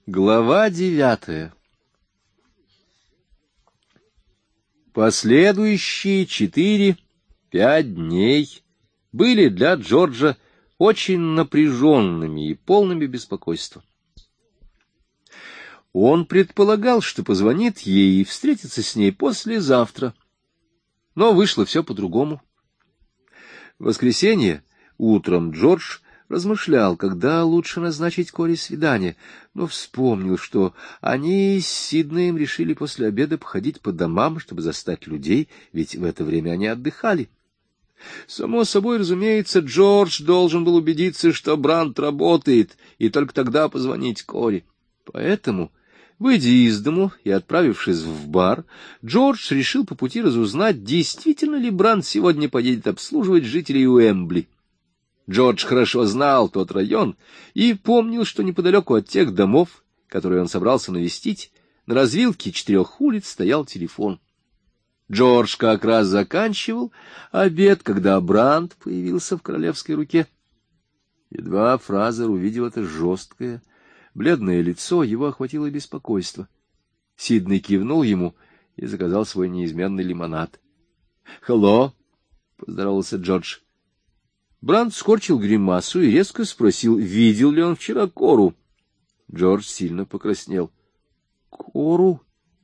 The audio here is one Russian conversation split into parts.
Глава 9. Последующие 4-5 дней были для Джорджа очень напряженными и полными беспокойства. Он предполагал, что позвонит ей и встретится с ней послезавтра, но вышло все по-другому. В воскресенье утром Джордж размышлял, когда лучше назначить Коре свидание, но вспомнил, что они с Сиднеем решили после обеда походить по домам, чтобы застать людей, ведь в это время они отдыхали. Само собой, разумеется, Джордж должен был убедиться, что Брандт работает, и только тогда позвонить Коре. Поэтому, выйдя из дому и отправившись в бар, Джордж решил по пути разузнать, действительно ли Брандт сегодня поедет обслуживать жителей Уэмбли. Джордж хорошо знал тот район и помнил, что неподалеку от тех домов, которые он собрался навестить, на развилке 4 улиц стоял телефон. Джордж как раз заканчивал обед, когда Брандт появился в королевской руке. Едва Фразер увидел это жесткое, бледное лицо, его охватило беспокойство. Сидней кивнул ему и заказал свой неизменный лимонад. «Хелло!» — поздоровался Джордж. Брандт скорчил гримасу и резко спросил, видел ли он вчера Кору. Джордж сильно покраснел. «Кору?»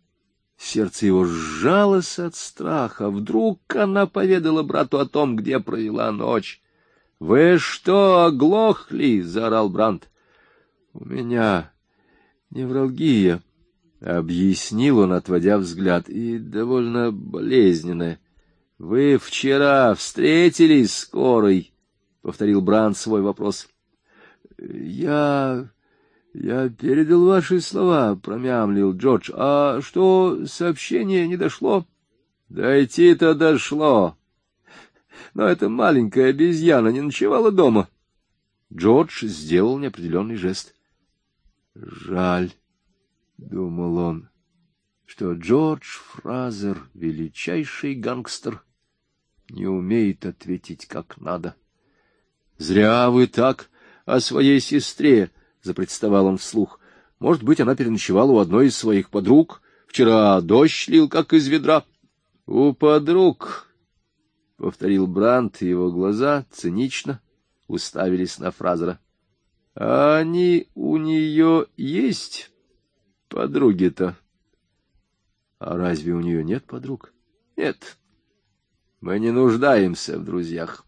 Сердце его сжалось от страха. Вдруг она поведала брату о том, где провела ночь. — Вы что, оглохли? — заорал Брандт. — У меня невралгия, — объяснил он, отводя взгляд, — и довольно болезненная. — Вы вчера встретились с Корой? — повторил Брандт свой вопрос. — Я передал ваши слова, — промямлил Джордж. — А что, сообщение не дошло? — Дойти-то дошло. Но эта маленькая обезьяна не ночевала дома. Джордж сделал неопределенный жест. — Жаль, — думал он, — что Джордж Фразер, величайший гангстер, не умеет ответить как надо. — Зря вы так о своей сестре, — запротестовал он вслух. — Может быть, она переночевала у одной из своих подруг? Вчера дождь лил, как из ведра. — У подруг, — повторил Брандт, и его глаза цинично уставились на Фразера. — А они у нее есть, подруги-то? — А разве у нее нет подруг? — Нет. Мы не нуждаемся в друзьях.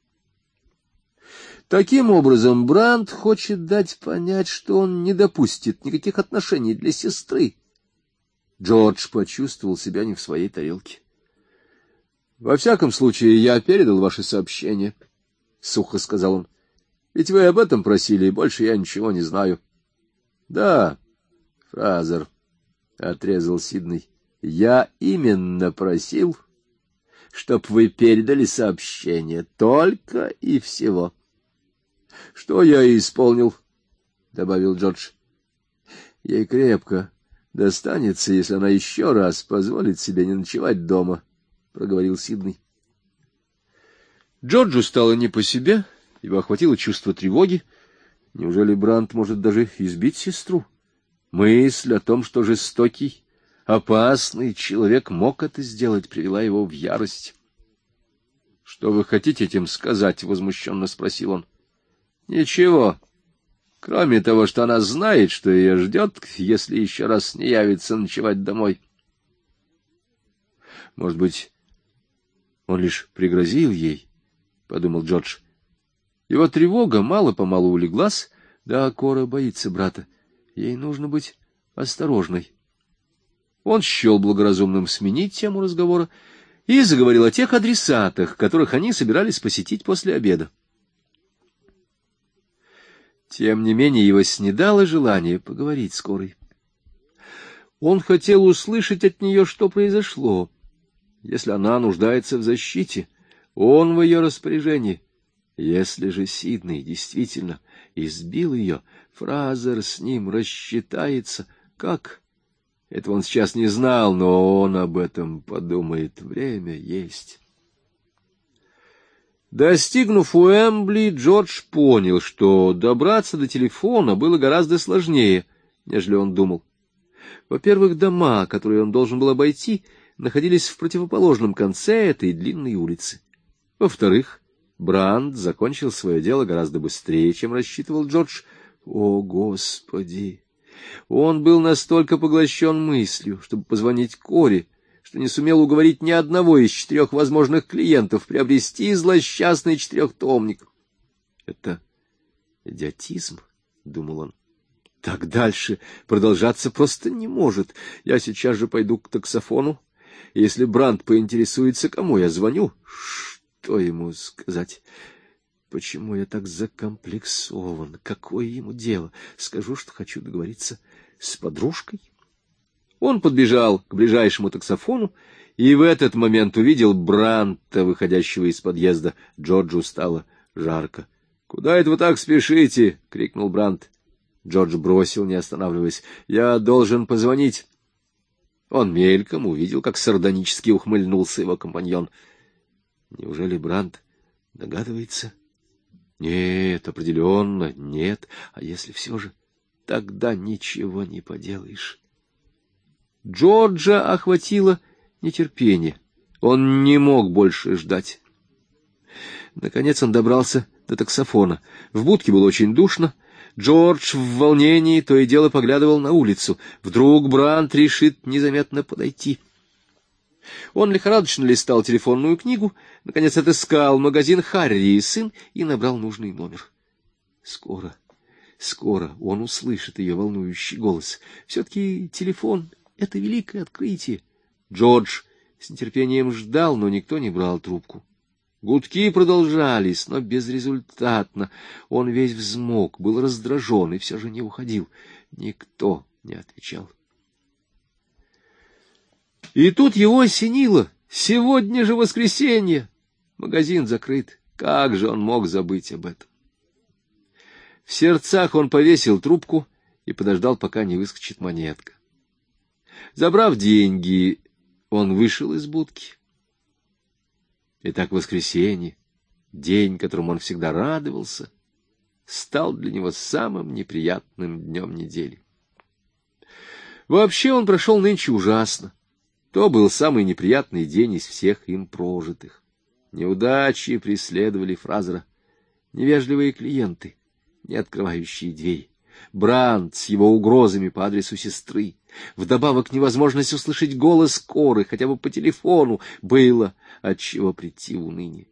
Таким образом, Брандт хочет дать понять, что он не допустит никаких отношений для сестры. Джордж почувствовал себя не в своей тарелке. — Во всяком случае, я передал ваше сообщение, — сухо сказал он. — Ведь вы об этом просили, и больше я ничего не знаю. — Да, Фразер, — отрезал Сидней, — я именно просил, чтоб вы передали сообщение, только и всего. — Что я и исполнил, — добавил Джордж. — Ей крепко достанется, если она еще раз позволит себе не ночевать дома, — проговорил Сидней. Джорджу стало не по себе, его охватило чувство тревоги. Неужели Брандт может даже избить сестру? Мысль о том, что жестокий, опасный человек мог это сделать, привела его в ярость. — Что вы хотите этим сказать? — возмущенно спросил он. — Ничего, кроме того, что она знает, что ее ждет, если еще раз не явится ночевать домой. — Может быть, он лишь пригрозил ей, — подумал Джордж. Его тревога мало-помалу улеглась. Да, Кора боится брата. Ей нужно быть осторожной. Он счел благоразумным сменить тему разговора и заговорил о тех адресатах, которых они собирались посетить после обеда. Тем не менее, его снедало желание поговорить с Корой. Он хотел услышать от нее, что произошло. Если она нуждается в защите, он в ее распоряжении. Если же Сидней действительно избил ее, Фразер с ним рассчитается. Как? Этого он сейчас не знал, но он об этом подумает. Время есть. Достигнув Уэмбли, Джордж понял, что добраться до телефона было гораздо сложнее, нежели он думал. Во-первых, дома, которые он должен был обойти, находились в противоположном конце этой длинной улицы. Во-вторых, Брандт закончил свое дело гораздо быстрее, чем рассчитывал Джордж. О, Господи! Он был настолько поглощен мыслью, чтобы позвонить Коре, что не сумел уговорить ни одного из 4 возможных клиентов приобрести злосчастный 4-томник. Это идиотизм, — думал он. Так дальше продолжаться просто не может. Я сейчас же пойду к таксофону. Если Брандт поинтересуется, кому я звоню, что ему сказать? Почему я так закомплексован? Какое ему дело? Скажу, что хочу договориться с подружкой. Он подбежал к ближайшему таксофону и в этот момент увидел Брандта, выходящего из подъезда. Джорджу стало жарко. — Куда это вы так спешите? — крикнул Брандт. Джордж бросил, не останавливаясь. — Я должен позвонить. Он мельком увидел, как сардонически ухмыльнулся его компаньон. Неужели Брандт догадывается? Нет, определенно нет. А если все же, тогда ничего не поделаешь. Джорджа охватило нетерпение. Он не мог больше ждать. Наконец он добрался до таксофона. В будке было очень душно. Джордж в волнении то и дело поглядывал на улицу. Вдруг Брандт решит незаметно подойти. Он лихорадочно листал телефонную книгу, наконец отыскал магазин «Харри и сын» и набрал нужный номер. Скоро он услышит ее волнующий голос. Все-таки телефон — это великое открытие. Джордж с нетерпением ждал, но никто не брал трубку. Гудки продолжались, но безрезультатно. Он весь взмок, был раздражен и все же не уходил. Никто не отвечал. И тут его осенило. Сегодня же воскресенье. Магазин закрыт. Как же он мог забыть об этом? В сердцах он повесил трубку и подождал, пока не выскочит монетка. Забрав деньги, он вышел из будки. Итак, воскресенье, день, которому он всегда радовался, стал для него самым неприятным днем недели. Вообще он прошел нынче ужасно. То был самый неприятный день из всех им прожитых. Неудачи преследовали Фразера, невежливые клиенты, не открывающие дверь, Брандт с его угрозами по адресу сестры, вдобавок невозможность услышать голос Коры хотя бы по телефону, было отчего прийти в уныние.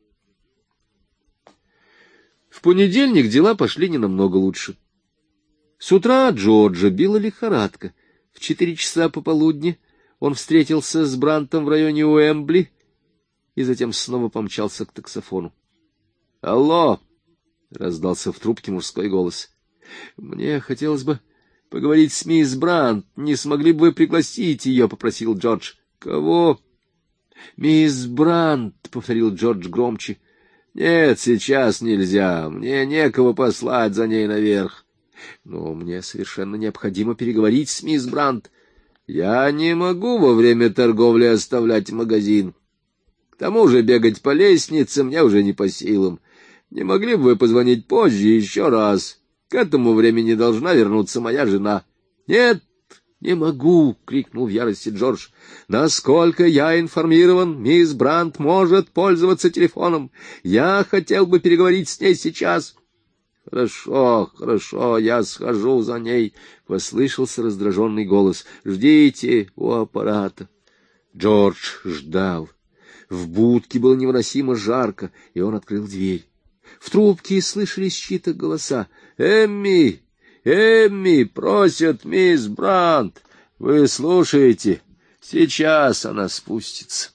В понедельник дела пошли не намного лучше. С утра Джорджа била лихорадка. В 4 часа пополудни он встретился с Брандтом в районе Уэмбли и затем снова помчался к таксофону. — Алло! — раздался в трубке мужской голос. — Мне хотелось бы поговорить с мисс Брандт. Не смогли бы вы пригласить ее? — попросил Джордж. — Кого? — Мисс Брандт, — повторил Джордж громче. — Нет, сейчас нельзя. Мне некого послать за ней наверх. Но мне совершенно необходимо переговорить с мисс Брандт. Я не могу во время торговли оставлять магазин. К тому же бегать по лестнице мне уже не по силам. Не могли бы вы позвонить позже еще раз? К этому времени должна вернуться моя жена. — Нет, не могу! — крикнул в ярости Джордж. — Насколько я информирован, мисс Брандт может пользоваться телефоном. Я хотел бы переговорить с ней сейчас. — Хорошо, я схожу за ней, — послышался раздраженный голос. — Ждите у аппарата. Джордж ждал. В будке было невыносимо жарко, и он открыл дверь. В трубке слышались чьи-то голоса. — Эмми! Эмми! Просят мисс Брандт! Вы слушаете? Сейчас она спустится.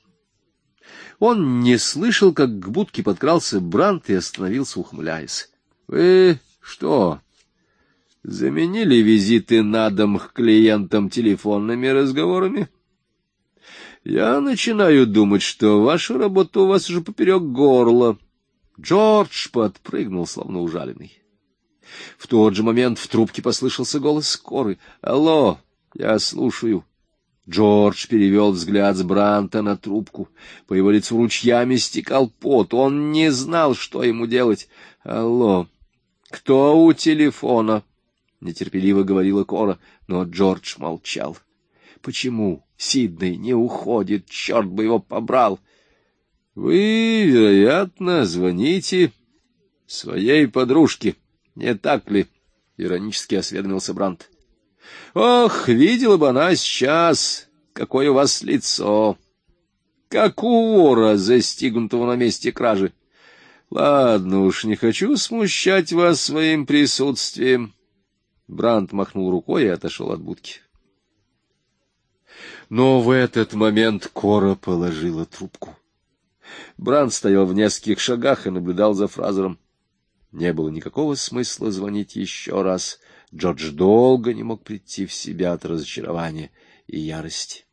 Он не слышал, как к будке подкрался Брандт и остановился, ухмыляясь. — Вы что, заменили визиты на дом к клиентам телефонными разговорами? Я начинаю думать, что ваша работа у вас уже поперек горла. Джордж подпрыгнул, словно ужаленный. В тот же момент в трубке послышался голос Коры. — Алло, я слушаю. Джордж перевел взгляд с Брандта на трубку. По его лицу ручьями стекал пот. Он не знал, что ему делать. — Алло, кто у телефона? — нетерпеливо говорила Кора, но Джордж молчал. — Почему Сидней не уходит? Черт бы его побрал! — Вы, вероятно, звоните своей подружке, не так ли? — иронически осведомился Брандт. — Ох, видела бы она сейчас, какое у вас лицо! Как у вора, застигнутого на месте кражи. Ладно уж, не хочу смущать вас своим присутствием. Брандт махнул рукой и отошел от будки. Но в этот момент Кора положила трубку. Брандт стоял в нескольких шагах и наблюдал за Фразером. Не было никакого смысла звонить еще раз. Джордж долго не мог прийти в себя от разочарования и ярости.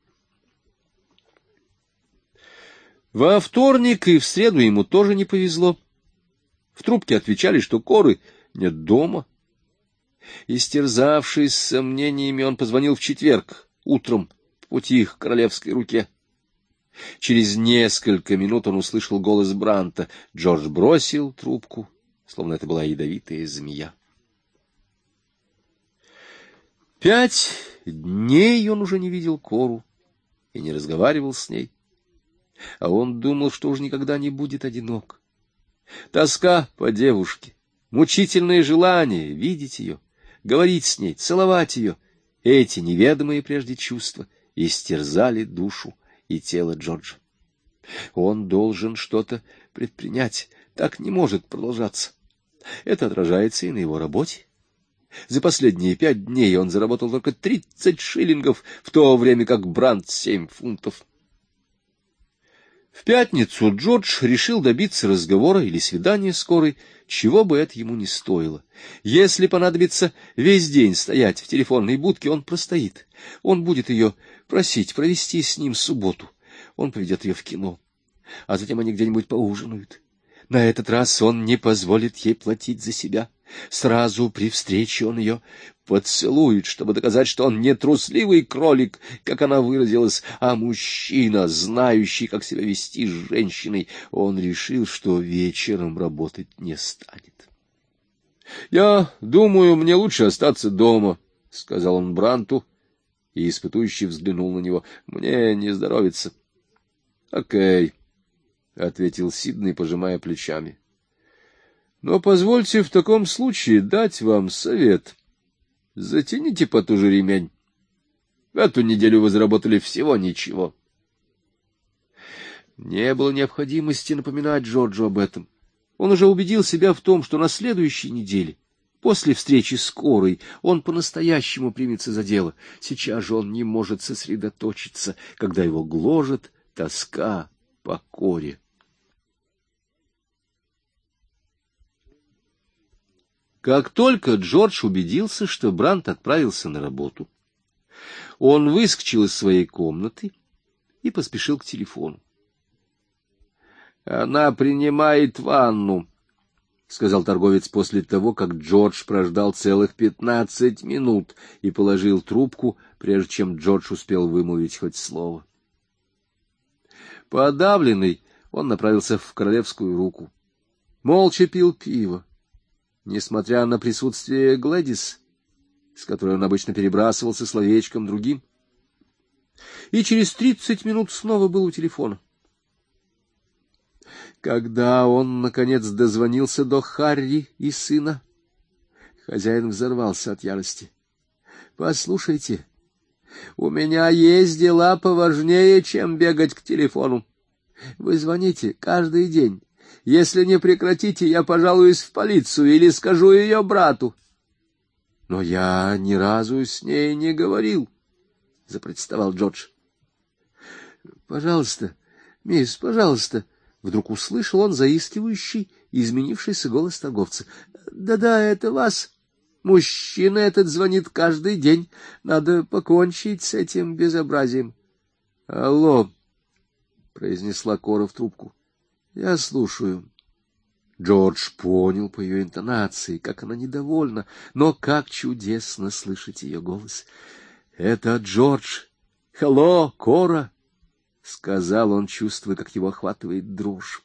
Во вторник и в среду ему тоже не повезло. В трубке отвечали, что Коры нет дома. Истерзавшись сомнениями, он позвонил в четверг утром по пути к Королевской руке. Через несколько минут он услышал голос Брандта. Джордж бросил трубку, словно это была ядовитая змея. 5 дней он уже не видел Кору и не разговаривал с ней. А он думал, что уж никогда не будет одинок. Тоска по девушке, мучительное желание видеть ее, говорить с ней, целовать ее — эти неведомые прежде чувства истерзали душу и тело Джорджа. Он должен что-то предпринять, так не может продолжаться. Это отражается и на его работе. За последние 5 дней он заработал только 30 шиллингов, в то время как Брандт — 7 фунтов. В пятницу Джордж решил добиться разговора или свидания с Корой, чего бы это ему ни стоило. Если понадобится весь день стоять в телефонной будке, он простоит. Он будет ее просить провести с ним субботу. Он поведет ее в кино, а затем они где-нибудь поужинают. На этот раз он не позволит ей платить за себя. Сразу при встрече он ее поцелует, чтобы доказать, что он не трусливый кролик, как она выразилась, а мужчина, знающий, как себя вести с женщиной. Он решил, что вечером работать не станет. — Я думаю, мне лучше остаться дома, — сказал он Брандту, и испытующий взглянул на него. — Мне не здоровится. — Окей, — ответил Сидней, пожимая плечами. — Но позвольте в таком случае дать вам совет. Затяните потуже ремень. В эту неделю вы заработали всего ничего. Не было необходимости напоминать Джорджу об этом. Он уже убедил себя в том, что на следующей неделе, после встречи с Корой, он по-настоящему примется за дело. Сейчас же он не может сосредоточиться, когда его гложет тоска по Коре. Как только Джордж убедился, что Брандт отправился на работу, он выскочил из своей комнаты и поспешил к телефону. — Она принимает ванну, — сказал торговец после того, как Джордж прождал целых 15 минут и положил трубку, прежде чем Джордж успел вымолвить хоть слово. Подавленный, он направился в Королевскую руку. Молча пил пиво. Несмотря на присутствие Глэдис, с которой он обычно перебрасывался словечком другим, и через 30 минут снова был у телефона. Когда он, наконец, дозвонился до Харри и сына, хозяин взорвался от ярости. — Послушайте, у меня есть дела поважнее, чем бегать к телефону. Вы звоните каждый день. Если не прекратите, я пожалуюсь в полицию или скажу ее брату. — Но я ни разу с ней не говорил, — запротестовал Джордж. — Пожалуйста, мисс, пожалуйста, — вдруг услышал он заискивающий и изменившийся голос торговца. — Да-да, это вас. Мужчина этот звонит каждый день. Надо покончить с этим безобразием. — Алло, — произнесла Кора в трубку. — Я слушаю. Джордж понял по ее интонации, как она недовольна, но как чудесно слышать ее голос. — Это Джордж. — Hello, Кора, — сказал он, чувствуя, как его охватывает дрожь.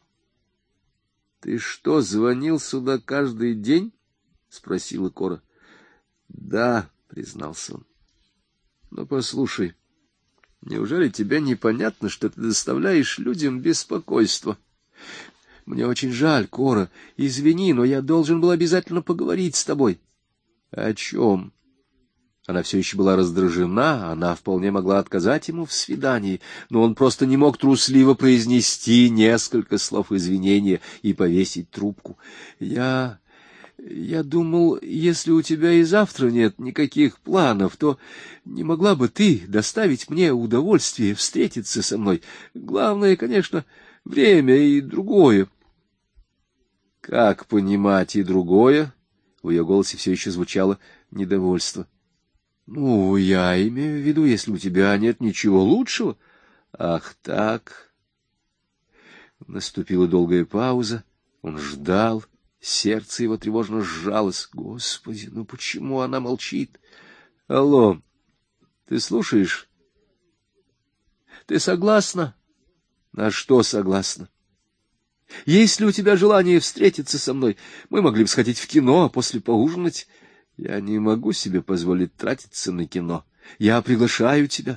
— Ты что, звонил сюда каждый день? — спросила Кора. — Да, признался он. Но послушай, неужели тебе непонятно, что ты доставляешь людям беспокойство? Мне очень жаль, Кора, извини, но я должен был обязательно поговорить с тобой. О чем? Она все еще была раздражена, она вполне могла отказать ему в свидании, но он просто не мог трусливо произнести несколько слов извинения и повесить трубку. Я думал, если у тебя и завтра нет никаких планов, то не могла бы ты доставить мне удовольствие встретиться со мной. Главное, конечно, время и другое. Как понимать и другое? В ее голосе все еще звучало недовольство. Ну, я имею в виду, если у тебя нет ничего лучшего. Ах, так. Наступила долгая пауза. Он ждал. Сердце его тревожно сжалось. Господи, ну почему она молчит? Алло, ты слушаешь? Ты согласна? На что согласна? Есть ли у тебя желание встретиться со мной? Мы могли бы сходить в кино, а после поужинать. Я не могу себе позволить тратиться на кино. Я приглашаю тебя.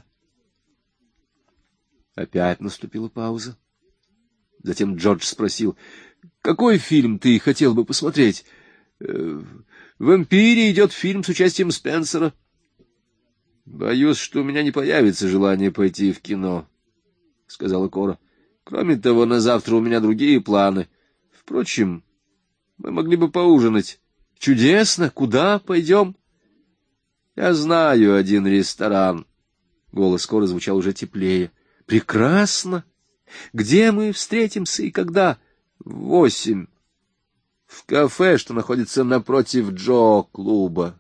Опять наступила пауза. Затем Джордж спросил: какой фильм ты хотел бы посмотреть? В «Эмпире» идет фильм с участием Спенсера. Боюсь, что у меня не появится желания пойти в кино, — сказала Кора. Кроме того, на завтра у меня другие планы. Впрочем, мы могли бы поужинать. Чудесно! Куда пойдем? Я знаю один ресторан. Голос Коры звучал уже теплее. Прекрасно! Где мы встретимся и когда? В 8. В кафе, что находится напротив Джо-клуба.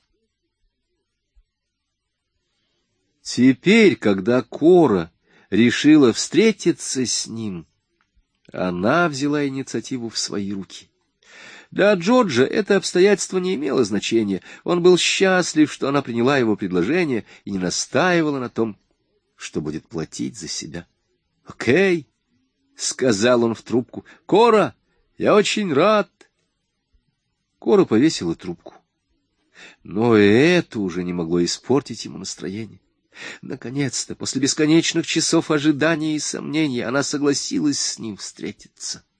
Теперь, когда Кора решила встретиться с ним, она взяла инициативу в свои руки. Для Джорджа это обстоятельство не имело значения. Он был счастлив, что она приняла его предложение и не настаивала на том, что будет платить за себя. «Окей», — сказал он в трубку. «Кора, я очень рад». Кора повесила трубку. Но и это уже не могло испортить ему настроение. Наконец-то, после бесконечных часов ожидания и сомнений, она согласилась с ним встретиться.